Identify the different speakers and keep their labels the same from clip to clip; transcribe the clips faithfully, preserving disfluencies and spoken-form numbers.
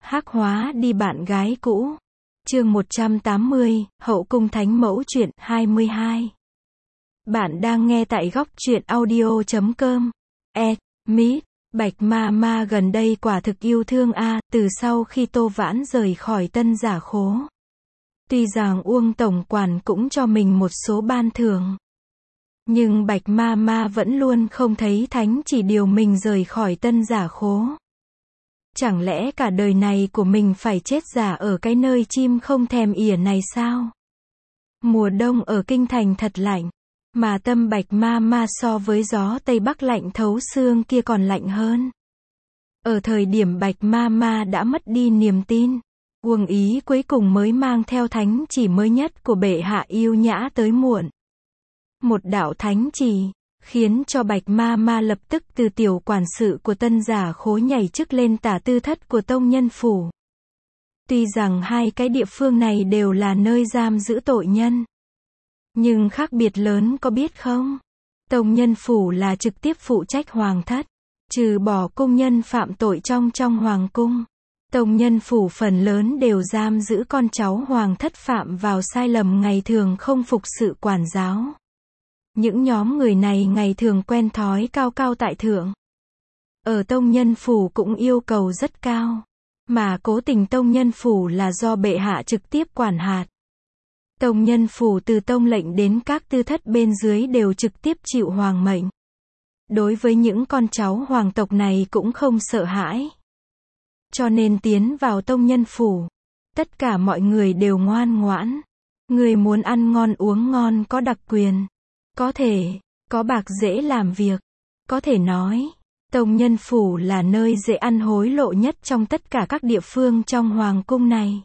Speaker 1: Hắc hóa đi bạn gái cũ. Chương một trăm tám mươi, Hậu cung thánh mẫu truyện hai mươi hai. Bạn đang nghe tại góc truyện audio chấm com. E, Mít, Bạch Ma Ma gần đây quả thực yêu thương a, từ sau khi Tô Vãn rời khỏi Tân Giả Khố. Tuy rằng Uông tổng quản cũng cho mình một số ban thưởng, nhưng Bạch Ma Ma vẫn luôn không thấy thánh chỉ điều mình rời khỏi Tân Giả Khố. Chẳng lẽ cả đời này của mình phải chết giả ở cái nơi chim không thèm ỉa này sao? Mùa đông ở kinh thành thật lạnh, mà tâm Bạch Ma Ma so với gió Tây Bắc lạnh thấu xương kia còn lạnh hơn. Ở thời điểm Bạch Ma Ma đã mất đi niềm tin, Uông Ý cuối cùng mới mang theo thánh chỉ mới nhất của bệ hạ yêu nhã tới muộn. Một đạo thánh chỉ, khiến cho Bạch Ma Ma lập tức từ tiểu quản sự của Tân Giả Khố nhảy chức lên tả tư thất của Tông Nhân Phủ. Tuy rằng hai cái địa phương này đều là nơi giam giữ tội nhân, nhưng khác biệt lớn có biết không? Tông Nhân Phủ là trực tiếp phụ trách hoàng thất, trừ bỏ cung nhân phạm tội trong trong hoàng cung. Tông Nhân Phủ phần lớn đều giam giữ con cháu hoàng thất phạm vào sai lầm ngày thường không phục sự quản giáo. Những nhóm người này ngày thường quen thói cao cao tại thượng. Ở Tông Nhân Phủ cũng yêu cầu rất cao, mà cố tình Tông Nhân Phủ là do bệ hạ trực tiếp quản hạt. Tông Nhân Phủ từ tông lệnh đến các tư thất bên dưới đều trực tiếp chịu hoàng mệnh. Đối với những con cháu hoàng tộc này cũng không sợ hãi. Cho nên tiến vào Tông Nhân Phủ, tất cả mọi người đều ngoan ngoãn. Người muốn ăn ngon uống ngon có đặc quyền. Có thể, có bạc dễ làm việc. Có thể nói, Tông Nhân Phủ là nơi dễ ăn hối lộ nhất trong tất cả các địa phương trong hoàng cung này.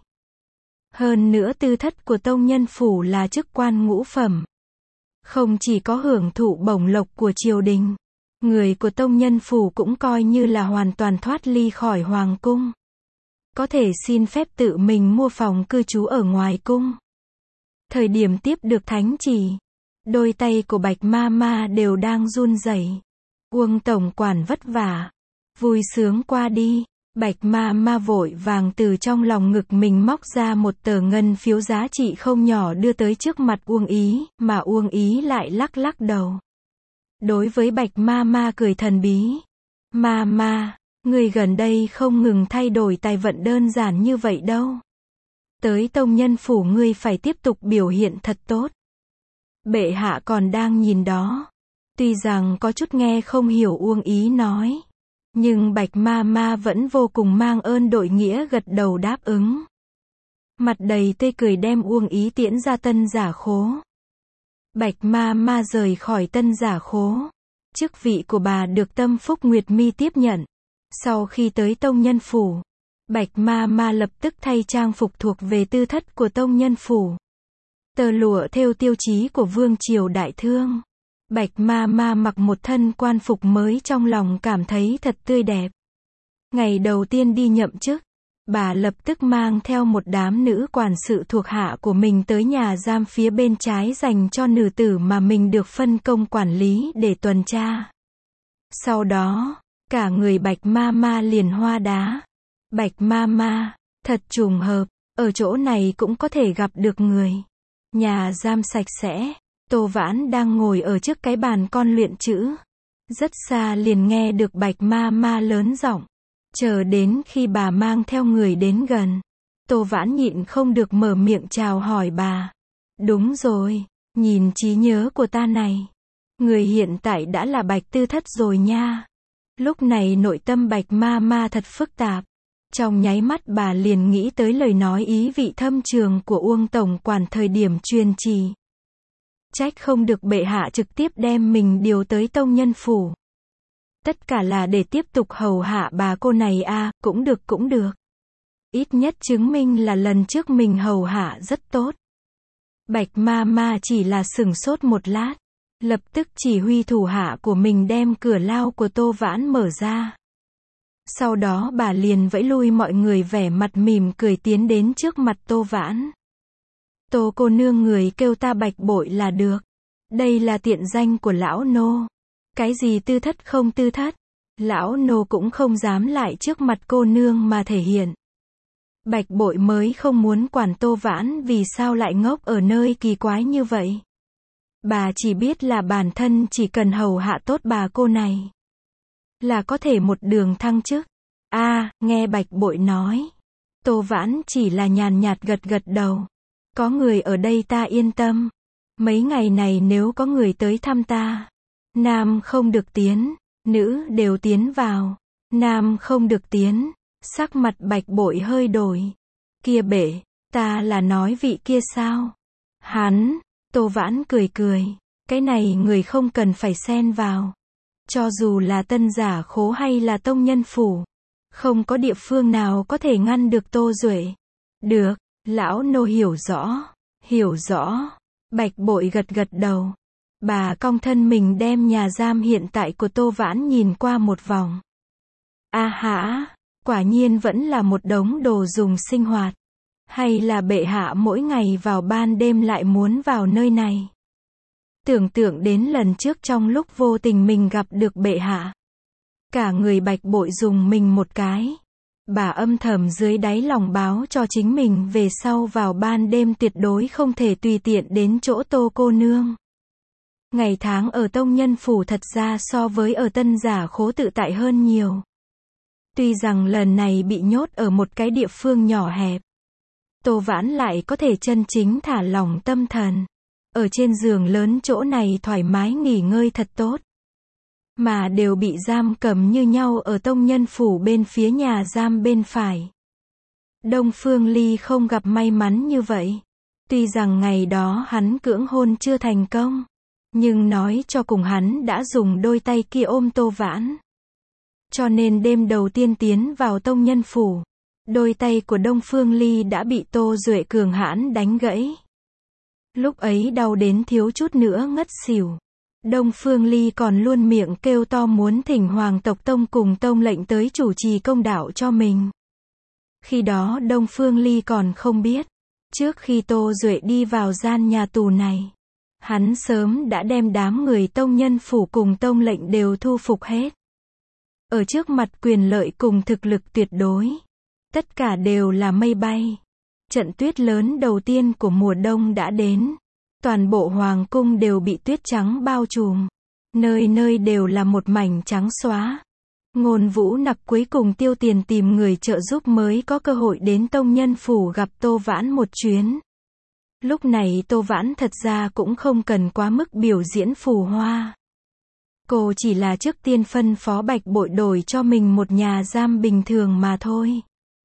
Speaker 1: Hơn nữa tư thất của Tông Nhân Phủ là chức quan ngũ phẩm. Không chỉ có hưởng thụ bổng lộc của triều đình, người của Tông Nhân Phủ cũng coi như là hoàn toàn thoát ly khỏi hoàng cung. Có thể xin phép tự mình mua phòng cư trú ở ngoài cung. Thời điểm tiếp được thánh chỉ, đôi tay của Bạch Ma Ma đều đang run rẩy. Uông tổng quản vất vả, vui sướng qua đi. Bạch Ma Ma vội vàng từ trong lòng ngực mình móc ra một tờ ngân phiếu giá trị không nhỏ đưa tới trước mặt Uông Ý, mà Uông Ý lại lắc lắc đầu. Đối với Bạch Ma Ma cười thần bí. Ma Ma, người gần đây không ngừng thay đổi tài vận đơn giản như vậy đâu. Tới Tông Nhân Phủ ngươi phải tiếp tục biểu hiện thật tốt. Bệ hạ còn đang nhìn đó. Tuy rằng có chút nghe không hiểu Uông Ý nói, nhưng Bạch Ma Ma vẫn vô cùng mang ơn đội nghĩa gật đầu đáp ứng. Mặt đầy tươi cười đem Uông Ý tiễn ra Tân Giả Khố. Bạch Ma Ma rời khỏi Tân Giả Khố. Chức vị của bà được Tâm Phúc Nguyệt Mi tiếp nhận. Sau khi tới Tông Nhân Phủ, Bạch Ma Ma lập tức thay trang phục thuộc về tư thất của Tông Nhân Phủ. Tờ lụa thêu tiêu chí của vương triều đại thương. Bạch Ma Ma mặc một thân quan phục mới trong lòng cảm thấy thật tươi đẹp. Ngày đầu tiên đi nhậm chức, bà lập tức mang theo một đám nữ quản sự thuộc hạ của mình tới nhà giam phía bên trái dành cho nữ tử mà mình được phân công quản lý để tuần tra. Sau đó, cả người Bạch Ma Ma liền hoa đá. Bạch Ma Ma, thật trùng hợp, ở chỗ này cũng có thể gặp được người. Nhà giam sạch sẽ, Tô Vãn đang ngồi ở trước cái bàn con luyện chữ. Rất xa liền nghe được Bạch Ma Ma lớn giọng. Chờ đến khi bà mang theo người đến gần, Tô Vãn nhịn không được mở miệng chào hỏi bà. Đúng rồi, nhìn trí nhớ của ta này. Người hiện tại đã là Bạch Tư Thất rồi nha. Lúc này nội tâm Bạch Ma Ma thật phức tạp. Trong nháy mắt bà liền nghĩ tới lời nói ý vị thâm trường của Uông tổng quản thời điểm truyền chỉ. Trách không được bệ hạ trực tiếp đem mình điều tới Tông Nhân Phủ. Tất cả là để tiếp tục hầu hạ bà cô này a, à, cũng được cũng được. Ít nhất chứng minh là lần trước mình hầu hạ rất tốt. Bạch Ma Ma chỉ là sửng sốt một lát, lập tức chỉ huy thủ hạ của mình đem cửa lao của Tô Vãn mở ra. Sau đó bà liền vẫy lui mọi người vẻ mặt mỉm cười tiến đến trước mặt Tô Vãn. Tô cô nương người kêu ta Bạch Bội là được. Đây là tiện danh của lão nô. Cái gì tư thất không tư thất, lão nô cũng không dám lại trước mặt cô nương mà thể hiện. Bạch Bội mới không muốn quản Tô Vãn vì sao lại ngốc ở nơi kỳ quái như vậy. Bà chỉ biết là bản thân chỉ cần hầu hạ tốt bà cô này là có thể một đường thăng chức. A, à, nghe Bạch Bội nói. Tô Vãn chỉ là nhàn nhạt gật gật đầu. Có người ở đây ta yên tâm. Mấy ngày này nếu có người tới thăm ta, nam không được tiến, nữ đều tiến vào. Nam không được tiến. Sắc mặt Bạch Bội hơi đổi. Kia bể, ta là nói vị kia sao? Hắn, Tô Vãn cười cười. Cái này người không cần phải xen vào. Cho dù là Tân Giả Khố hay là Tông Nhân Phủ, không có địa phương nào có thể ngăn được Tô Duệ. Được, lão nô hiểu rõ, hiểu rõ. Bạch Bội gật gật đầu. Bà cong thân mình đem nhà giam hiện tại của Tô Vãn nhìn qua một vòng. A hả, quả nhiên vẫn là một đống đồ dùng sinh hoạt. Hay là bệ hạ mỗi ngày vào ban đêm lại muốn vào nơi này. Tưởng tượng đến lần trước trong lúc vô tình mình gặp được bệ hạ. Cả người Bạch Bội dùng mình một cái. Bà âm thầm dưới đáy lòng báo cho chính mình về sau vào ban đêm tuyệt đối không thể tùy tiện đến chỗ Tô cô nương. Ngày tháng ở Tông Nhân Phủ thật ra so với ở Tân Giả Khố tự tại hơn nhiều. Tuy rằng lần này bị nhốt ở một cái địa phương nhỏ hẹp, Tô Vãn lại có thể chân chính thả lỏng tâm thần. Ở trên giường lớn chỗ này thoải mái nghỉ ngơi thật tốt. Mà đều bị giam cầm như nhau ở Tông Nhân Phủ bên phía nhà giam bên phải. Đông Phương Ly không gặp may mắn như vậy. Tuy rằng ngày đó hắn cưỡng hôn chưa thành công, nhưng nói cho cùng hắn đã dùng đôi tay kia ôm Tô Vãn. Cho nên đêm đầu tiên tiến vào Tông Nhân Phủ, đôi tay của Đông Phương Ly đã bị Tô Duệ cường hãn đánh gãy. Lúc ấy đau đến thiếu chút nữa ngất xỉu. Đông Phương Ly còn luôn miệng kêu to muốn thỉnh Hoàng tộc Tông cùng Tông lệnh tới chủ trì công đạo cho mình. Khi đó Đông Phương Ly còn không biết, trước khi Tô Duệ đi vào gian nhà tù này, hắn sớm đã đem đám người Tông Nhân Phủ cùng Tông lệnh đều thu phục hết. Ở trước mặt quyền lợi cùng thực lực tuyệt đối, tất cả đều là mây bay. Trận tuyết lớn đầu tiên của mùa đông đã đến. Toàn bộ hoàng cung đều bị tuyết trắng bao trùm. Nơi nơi đều là một mảnh trắng xóa. Ngôn Vũ Nặc cuối cùng tiêu tiền tìm người trợ giúp mới có cơ hội đến Tông Nhân Phủ gặp Tô Vãn một chuyến. Lúc này Tô Vãn thật ra cũng không cần quá mức biểu diễn phù hoa. Cô chỉ là trước tiên phân phó Bạch Bội đổi cho mình một nhà giam bình thường mà thôi.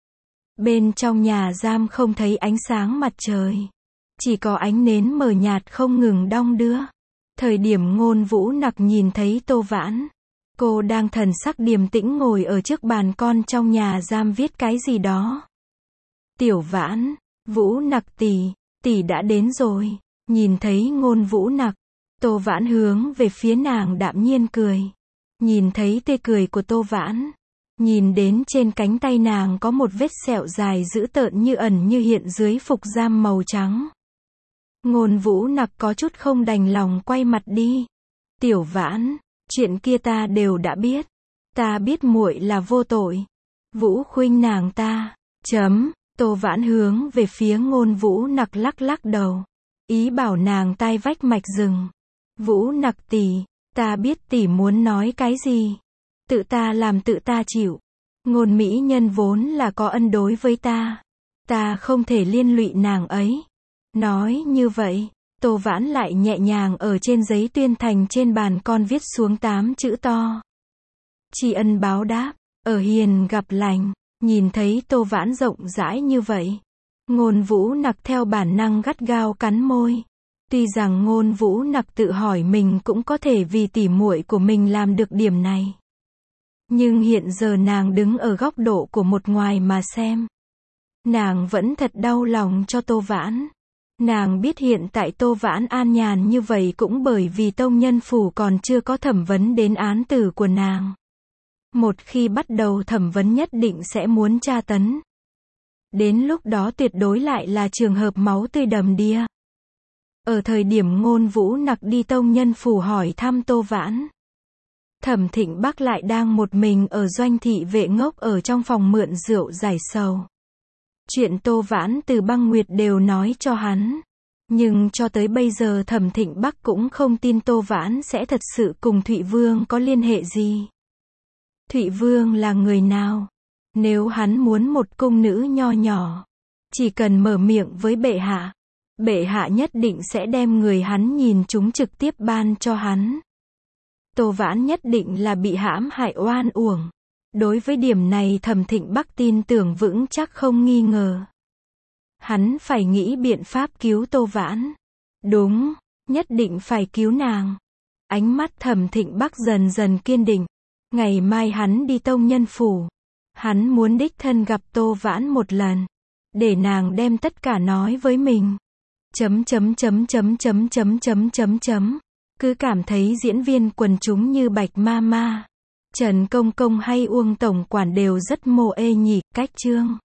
Speaker 1: Bên trong nhà giam không thấy ánh sáng mặt trời. Chỉ có ánh nến mờ nhạt không ngừng đong đưa. Thời điểm Ngôn Vũ Nặc nhìn thấy Tô Vãn, cô đang thần sắc điềm tĩnh ngồi ở trước bàn con trong nhà giam viết cái gì đó. Tiểu Vãn, Vũ Nặc tỷ, tỷ đã đến rồi. Nhìn thấy Ngôn Vũ Nặc, Tô Vãn hướng về phía nàng đạm nhiên cười. Nhìn thấy tươi cười của Tô Vãn, nhìn đến trên cánh tay nàng có một vết sẹo dài dữ tợn như ẩn như hiện dưới phục giam màu trắng. Ngôn Vũ Nặc có chút không đành lòng quay mặt đi. Tiểu Vãn, chuyện kia ta đều đã biết. Ta biết muội là vô tội. Vũ khuynh nàng ta. Chấm. Tô Vãn hướng về phía Ngôn Vũ Nặc lắc lắc đầu. Ý bảo nàng tai vách mạch rừng. Vũ Nặc tỷ, ta biết tỷ muốn nói cái gì. Tự ta làm tự ta chịu. Ngôn mỹ nhân vốn là có ân đối với ta. Ta không thể liên lụy nàng ấy. Nói như vậy, Tô Vãn lại nhẹ nhàng ở trên giấy tuyên thành trên bàn con viết xuống tám chữ to. Tri ân báo đáp, ở hiền gặp lành. Nhìn thấy Tô Vãn rộng rãi như vậy, Ngôn Vũ Nặc theo bản năng gắt gao cắn môi. Tuy rằng Ngôn Vũ Nặc tự hỏi mình cũng có thể vì tỉ muội của mình làm được điểm này. Nhưng hiện giờ nàng đứng ở góc độ của một ngoài mà xem. Nàng vẫn thật đau lòng cho Tô Vãn. Nàng biết hiện tại Tô Vãn an nhàn như vậy cũng bởi vì Tông Nhân Phủ còn chưa có thẩm vấn đến án tử của nàng. Một khi bắt đầu thẩm vấn nhất định sẽ muốn tra tấn. Đến lúc đó tuyệt đối lại là trường hợp máu tươi đầm đìa. Ở thời điểm Ngôn Vũ Nặc đi Tông Nhân Phủ hỏi thăm Tô Vãn, Thẩm Thịnh Bắc lại đang một mình ở doanh thị vệ ngốc ở trong phòng mượn rượu giải sầu. Chuyện Tô Vãn từ băng nguyệt đều nói cho hắn. Nhưng cho tới bây giờ Thẩm Thịnh Bắc cũng không tin Tô Vãn sẽ thật sự cùng Thụy Vương có liên hệ gì. Thụy Vương là người nào? Nếu hắn muốn một cung nữ nho nhỏ, chỉ cần mở miệng với bệ hạ, bệ hạ nhất định sẽ đem người hắn nhìn chúng trực tiếp ban cho hắn. Tô Vãn nhất định là bị hãm hại oan uổng. Đối với điểm này Thẩm Thịnh Bắc tin tưởng vững chắc không nghi ngờ. Hắn phải nghĩ biện pháp cứu Tô Vãn. Đúng, nhất định phải cứu nàng. Ánh mắt Thẩm Thịnh Bắc dần dần kiên định. Ngày mai hắn đi Tông Nhân Phủ. Hắn muốn đích thân gặp Tô Vãn một lần. Để nàng đem tất cả nói với mình. Chấm chấm chấm chấm chấm chấm chấm chấm chấm. Cứ cảm thấy diễn viên quần chúng như Bạch Ma Ma, Trần Công Công hay Uông Tổng Quản đều rất mô ê nhỉ, cách chương.